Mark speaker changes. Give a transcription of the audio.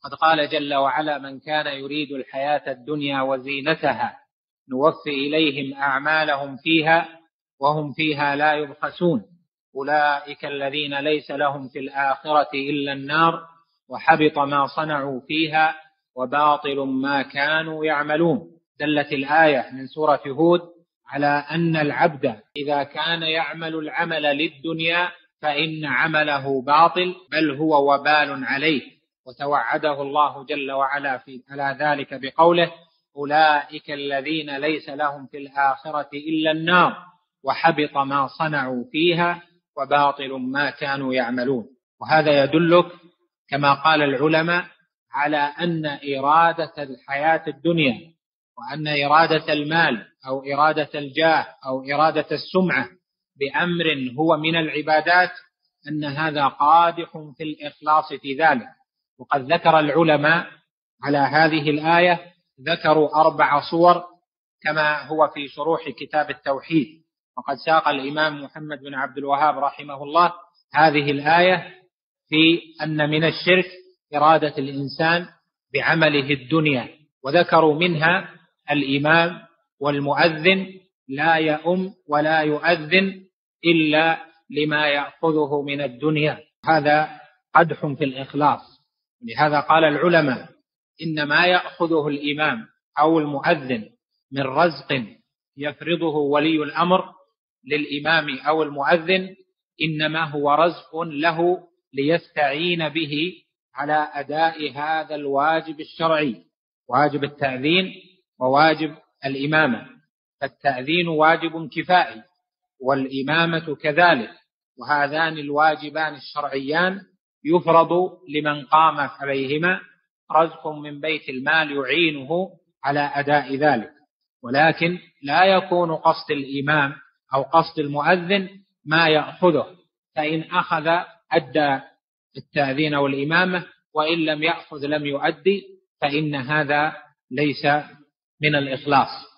Speaker 1: وقد قال جل وعلا: من كان يريد الحياة الدنيا وزينتها نوفي إليهم أعمالهم فيها وهم فيها لا يبخسون أولئك الذين ليس لهم في الآخرة إلا النار وحبط ما صنعوا فيها وباطل ما كانوا يعملون. دلت الآية من سورة هود على أن العبد إذا كان يعمل العمل للدنيا فإن عمله باطل بل هو وبال عليه، وتوعده الله جل وعلا على ذلك بقوله: أولئك الذين ليس لهم في الآخرة إلا النار وحبط ما صنعوا فيها وباطل ما كانوا يعملون. وهذا يدلك كما قال العلماء على أن إرادة الحياة الدنيا وأن إرادة المال أو إرادة الجاه أو إرادة السمعة بأمر هو من العبادات أن هذا قادح في الإخلاص في ذلك. وقد ذكر العلماء على هذه الآية ذكروا 4 صور كما هو في شروح كتاب التوحيد. وقد ساق الإمام محمد بن عبد الوهاب رحمه الله هذه الآية في أن من الشرك إرادة الإنسان بعمله الدنيا، وذكروا منها الإمام والمؤذن لا يؤم ولا يؤذن إلا لما يأخذه من الدنيا، هذا قدح في الإخلاص. لهذا قال العلماء إن ما يأخذه الإمام أو المؤذن من رزق يفرضه ولي الأمر للإمام أو المؤذن إنما هو رزق له ليستعين به على أداء هذا الواجب الشرعي، واجب التأذين وواجب الإمامة. فالتأذين واجب كفائي والإمامة كذلك، وهذان الواجبان الشرعيان يفرض لمن قام عليهما رزق من بيت المال يعينه على أداء ذلك. ولكن لا يكون قصد الإمام أو قصد المؤذن ما يأخذه، فإن أخذ أدى التأذين والإمامة، وإن لم يأخذ لم يؤدي، فإن هذا ليس من الإخلاص.